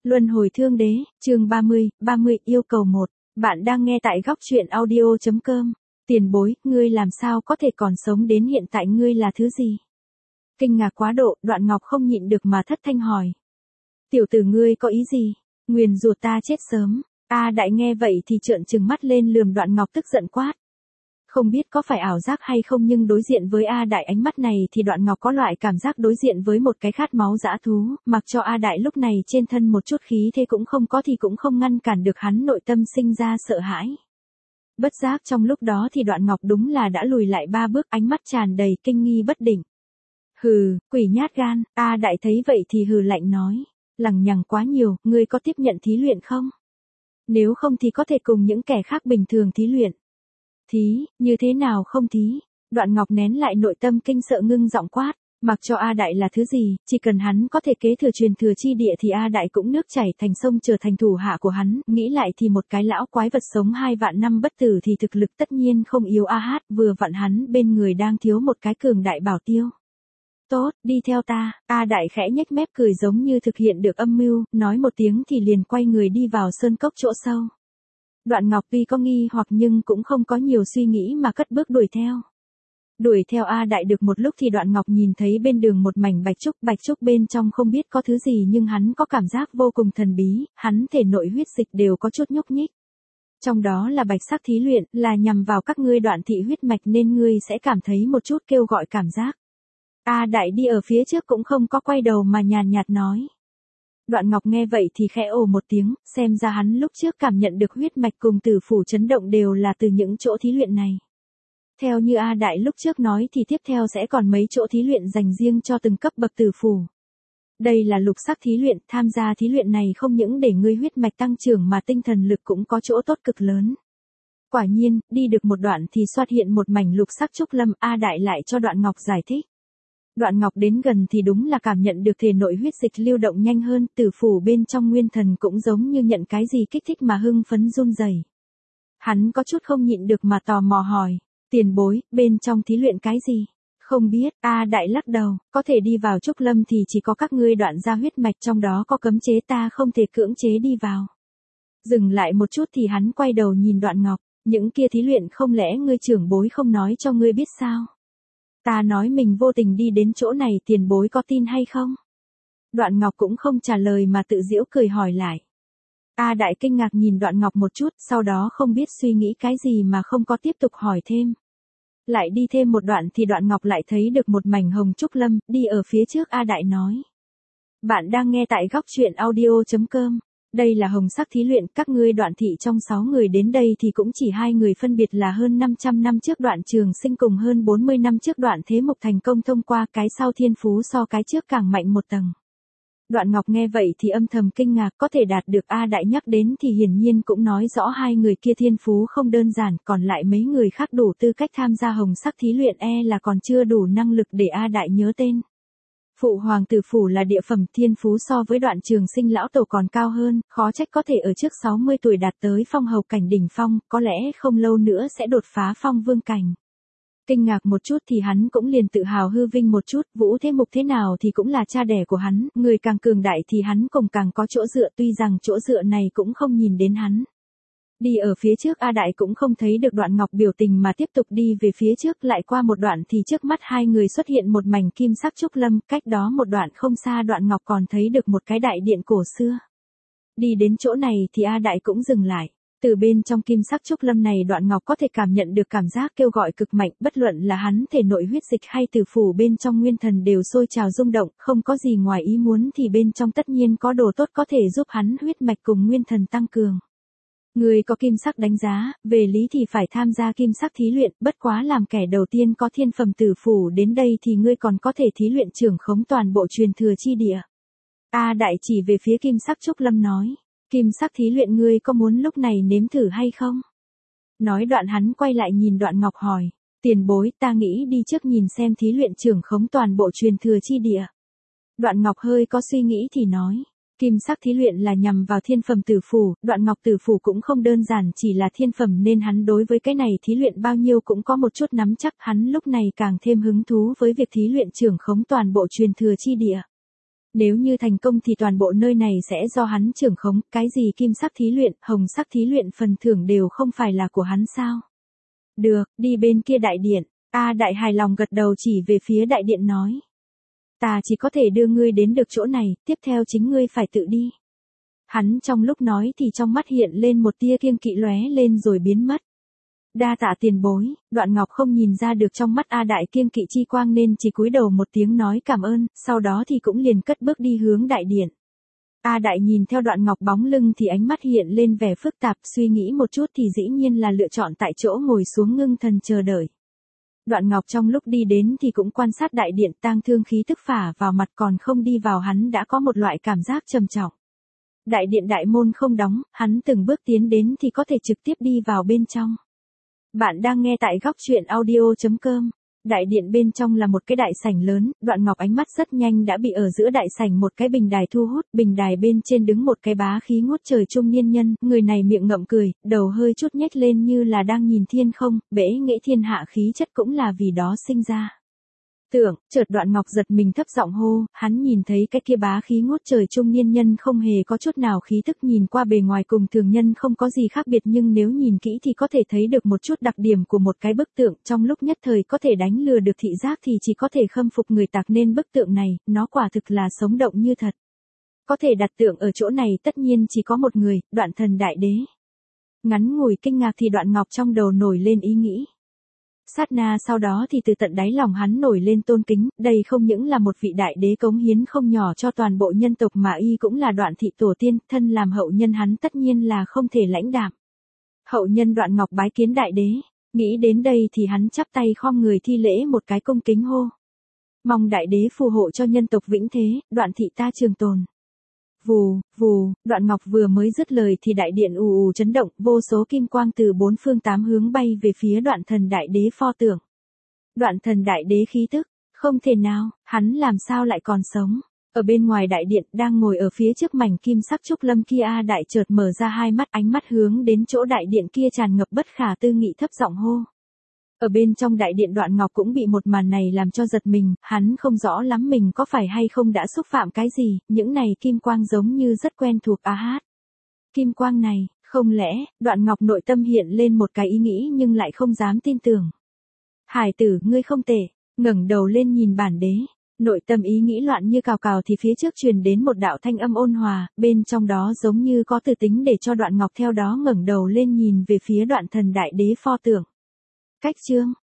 Luân hồi thương đế, chương 30, yêu cầu 1. Bạn đang nghe tại góc truyện audio.com. Tiền bối, ngươi làm sao có thể còn sống đến hiện tại, ngươi là thứ gì? Kinh ngạc quá độ, Đoạn Ngọc không nhịn được mà thất thanh hỏi. Tiểu tử ngươi có ý gì? Nguyền rủa ta chết sớm. A Đại nghe vậy thì trợn trừng mắt lên lườm Đoạn Ngọc tức giận quát. Không biết có phải ảo giác hay không, nhưng đối diện với A Đại ánh mắt này thì Đoạn Ngọc có loại cảm giác đối diện với một cái khát máu dã thú, mặc cho A Đại lúc này trên thân một chút khí thế cũng không có thì cũng không ngăn cản được hắn nội tâm sinh ra sợ hãi. Bất giác trong lúc đó thì Đoạn Ngọc đúng là đã lùi lại 3 bước, ánh mắt tràn đầy kinh nghi bất định. Hừ, quỷ nhát gan. A Đại thấy vậy thì hừ lạnh nói. Lằng nhằng quá nhiều, ngươi có tiếp nhận thí luyện không? Nếu không thì có thể cùng những kẻ khác bình thường thí luyện. Thí, như thế nào không thí? Đoạn Ngọc nén lại nội tâm kinh sợ ngưng giọng quát. Mặc cho A Đại là thứ gì, chỉ cần hắn có thể kế thừa truyền thừa chi địa thì A Đại cũng nước chảy thành sông trở thành thủ hạ của hắn. Nghĩ lại thì một cái lão quái vật sống 2 vạn năm bất tử thì thực lực tất nhiên không yếu a hát, vừa vặn hắn bên người đang thiếu một cái cường đại bảo tiêu. Tốt, đi theo ta. A Đại khẽ nhếch mép cười giống như thực hiện được âm mưu, nói một tiếng thì liền quay người đi vào sơn cốc chỗ sâu. Đoạn Ngọc tuy có nghi hoặc nhưng cũng không có nhiều suy nghĩ mà cất bước đuổi theo. Đuổi theo A Đại được một lúc thì Đoạn Ngọc nhìn thấy bên đường một mảnh bạch trúc bên trong không biết có thứ gì, nhưng hắn có cảm giác vô cùng thần bí, hắn thể nội huyết dịch đều có chút nhúc nhích. Trong đó là bạch sắc thí luyện, là nhằm vào các ngươi Đoạn thị huyết mạch nên ngươi sẽ cảm thấy một chút kêu gọi cảm giác. A Đại đi ở phía trước cũng không có quay đầu mà nhàn nhạt nói. Đoạn Ngọc nghe vậy thì khẽ ồ một tiếng, xem ra hắn lúc trước cảm nhận được huyết mạch cùng tử phủ chấn động đều là từ những chỗ thí luyện này. Theo như A Đại lúc trước nói thì tiếp theo sẽ còn mấy chỗ thí luyện dành riêng cho từng cấp bậc tử phủ. Đây là lục sắc thí luyện, tham gia thí luyện này không những để ngươi huyết mạch tăng trưởng mà tinh thần lực cũng có chỗ tốt cực lớn. Quả nhiên, đi được một đoạn thì xuất hiện một mảnh lục sắc trúc lâm, A Đại lại cho Đoạn Ngọc giải thích. Đoạn Ngọc đến gần thì đúng là cảm nhận được thể nội huyết dịch lưu động nhanh hơn, tử phủ bên trong nguyên thần cũng giống như nhận cái gì kích thích mà hưng phấn run rẩy. Hắn có chút không nhịn được mà tò mò hỏi, tiền bối, bên trong thí luyện cái gì? Không biết. A Đại lắc đầu, có thể đi vào trúc lâm thì chỉ có các ngươi Đoạn gia huyết mạch, trong đó có cấm chế ta không thể cưỡng chế đi vào. Dừng lại một chút thì hắn quay đầu nhìn Đoạn Ngọc, những kia thí luyện không lẽ ngươi trưởng bối không nói cho ngươi biết sao? Ta nói mình vô tình đi đến chỗ này, tiền bối có tin hay không? Đoạn Ngọc cũng không trả lời mà tự giễu cười hỏi lại. A Đại kinh ngạc nhìn Đoạn Ngọc một chút, sau đó không biết suy nghĩ cái gì mà không có tiếp tục hỏi thêm. Lại đi thêm một đoạn thì Đoạn Ngọc lại thấy được một mảnh hồng trúc lâm, đi ở phía trước. A Đại nói. Bạn đang nghe tại góc truyện audio.com. Đây là hồng sắc thí luyện, các ngươi Đoạn thị trong 6 người đến đây thì cũng chỉ 2 người, phân biệt là hơn 500 năm trước Đoạn Trường Sinh cùng hơn 40 năm trước Đoạn Thế Mục thành công thông qua, cái sau thiên phú so cái trước càng mạnh một tầng. Đoạn Ngọc nghe vậy thì âm thầm kinh ngạc, có thể đạt được A Đại nhắc đến thì hiển nhiên cũng nói rõ 2 người kia thiên phú không đơn giản, còn lại mấy người khác đủ tư cách tham gia hồng sắc thí luyện là còn chưa đủ năng lực để A Đại nhớ tên. Phụ hoàng tử phủ là địa phẩm, thiên phú so với Đoạn Trường Sinh lão tổ còn cao hơn, khó trách có thể ở trước 60 tuổi đạt tới phong hầu cảnh đỉnh phong, có lẽ không lâu nữa sẽ đột phá phong vương cảnh. Kinh ngạc một chút thì hắn cũng liền tự hào hư vinh một chút, Vũ Thế Mục thế nào thì cũng là cha đẻ của hắn, người càng cường đại thì hắn cùng càng có chỗ dựa, tuy rằng chỗ dựa này cũng không nhìn đến hắn. Đi ở phía trước A Đại cũng không thấy được Đoạn Ngọc biểu tình mà tiếp tục đi về phía trước, lại qua một đoạn thì trước mắt 2 người xuất hiện một mảnh kim sắc trúc lâm, cách đó một đoạn không xa Đoạn Ngọc còn thấy được một cái đại điện cổ xưa. Đi đến chỗ này thì A Đại cũng dừng lại. Từ bên trong kim sắc trúc lâm này Đoạn Ngọc có thể cảm nhận được cảm giác kêu gọi cực mạnh, bất luận là hắn thể nội huyết dịch hay tử phủ bên trong nguyên thần đều sôi trào rung động, không có gì ngoài ý muốn thì bên trong tất nhiên có đồ tốt có thể giúp hắn huyết mạch cùng nguyên thần tăng cường. Người có kim sắc đánh giá, về lý thì phải tham gia kim sắc thí luyện, bất quá làm kẻ đầu tiên có thiên phẩm tử phủ đến đây thì ngươi còn có thể thí luyện trưởng khống toàn bộ truyền thừa chi địa. A Đại chỉ về phía kim sắc trúc lâm nói, kim sắc thí luyện ngươi có muốn lúc này nếm thử hay không? Nói đoạn hắn quay lại nhìn Đoạn Ngọc hỏi, tiền bối, ta nghĩ đi trước nhìn xem thí luyện trưởng khống toàn bộ truyền thừa chi địa. Đoạn Ngọc hơi có suy nghĩ thì nói. Kim sắc thí luyện là nhằm vào thiên phẩm tử phủ, Đoạn Ngọc tử phủ cũng không đơn giản chỉ là thiên phẩm nên hắn đối với cái này thí luyện bao nhiêu cũng có một chút nắm chắc, hắn lúc này càng thêm hứng thú với việc thí luyện trưởng khống toàn bộ truyền thừa chi địa. Nếu như thành công thì toàn bộ nơi này sẽ do hắn trưởng khống, cái gì kim sắc thí luyện, hồng sắc thí luyện phần thưởng đều không phải là của hắn sao? Được, đi bên kia đại điện. A Đại hài lòng gật đầu chỉ về phía đại điện nói. Ta chỉ có thể đưa ngươi đến được chỗ này, tiếp theo chính ngươi phải tự đi. Hắn trong lúc nói thì trong mắt hiện lên một tia kiêng kỵ lóe lên rồi biến mất. Đa tạ tiền bối, Đoạn Ngọc không nhìn ra được trong mắt A Đại kiêng kỵ chi quang nên chỉ cúi đầu một tiếng nói cảm ơn, sau đó thì cũng liền cất bước đi hướng đại điện. A Đại nhìn theo Đoạn Ngọc bóng lưng thì ánh mắt hiện lên vẻ phức tạp, suy nghĩ một chút thì dĩ nhiên là lựa chọn tại chỗ ngồi xuống ngưng thần chờ đợi. Đoạn Ngọc trong lúc đi đến thì cũng quan sát đại điện, tang thương khí tức phả vào mặt, còn không đi vào hắn đã có một loại cảm giác trầm trọng. Đại điện đại môn không đóng, hắn từng bước tiến đến thì có thể trực tiếp đi vào bên trong. Bạn đang nghe tại góc truyện audio.com. Đại điện bên trong là một cái đại sảnh lớn, Đoạn Ngọc ánh mắt rất nhanh đã bị ở giữa đại sảnh một cái bình đài thu hút, bình đài bên trên đứng một cái bá khí ngút trời trung niên nhân, người này miệng ngậm cười, đầu hơi chút nhếch lên như là đang nhìn thiên không, bẽ nghệ thiên hạ khí chất cũng là vì đó sinh ra. Chợt Đoạn Ngọc giật mình thấp giọng hô, hắn nhìn thấy cái kia bá khí ngút trời trung niên nhân không hề có chút nào khí tức, nhìn qua bề ngoài cùng thường nhân không có gì khác biệt, nhưng nếu nhìn kỹ thì có thể thấy được một chút đặc điểm của một cái bức tượng, trong lúc nhất thời có thể đánh lừa được thị giác thì chỉ có thể khâm phục người tạc nên bức tượng này, nó quả thực là sống động như thật. Có thể đặt tượng ở chỗ này tất nhiên chỉ có một người, Đoạn Thần Đại Đế. Ngắn ngủi kinh ngạc thì Đoạn Ngọc trong đầu nổi lên ý nghĩ. Sát na sau đó thì từ tận đáy lòng hắn nổi lên tôn kính, đây không những là một vị đại đế cống hiến không nhỏ cho toàn bộ nhân tộc mà y cũng là Đoạn thị tổ tiên, thân làm hậu nhân hắn tất nhiên là không thể lãnh đạm. Hậu nhân Đoạn Ngọc bái kiến đại đế, nghĩ đến đây thì hắn chắp tay khom người thi lễ một cái cung kính hô. Mong đại đế phù hộ cho nhân tộc vĩnh thế, Đoạn thị ta trường tồn. Vù, vù, Đoạn Ngọc vừa mới dứt lời thì đại điện ù ù chấn động, vô số kim quang từ bốn phương tám hướng bay về phía Đoạn Thần Đại Đế pho tượng. Đoạn Thần Đại Đế khí tức, không thể nào, hắn làm sao lại còn sống. Ở bên ngoài đại điện đang ngồi ở phía trước mảnh kim sắc trúc lâm kia, A Đại chợt mở ra hai mắt, ánh mắt hướng đến chỗ đại điện kia tràn ngập bất khả tư nghị thấp giọng hô. Ở bên trong đại điện Đoạn Ngọc cũng bị một màn này làm cho giật mình, hắn không rõ lắm mình có phải hay không đã xúc phạm cái gì, những này kim quang giống như rất quen thuộc hát. Kim quang này, không lẽ, Đoạn Ngọc nội tâm hiện lên một cái ý nghĩ nhưng lại không dám tin tưởng. Hải tử, ngươi không tệ, ngẩng đầu lên nhìn bản đế. Nội tâm ý nghĩ loạn như cào cào thì phía trước truyền đến một đạo thanh âm ôn hòa, bên trong đó giống như có từ tính để cho Đoạn Ngọc theo đó ngẩng đầu lên nhìn về phía Đoạn Thần Đại Đế pho tượng. Cách chương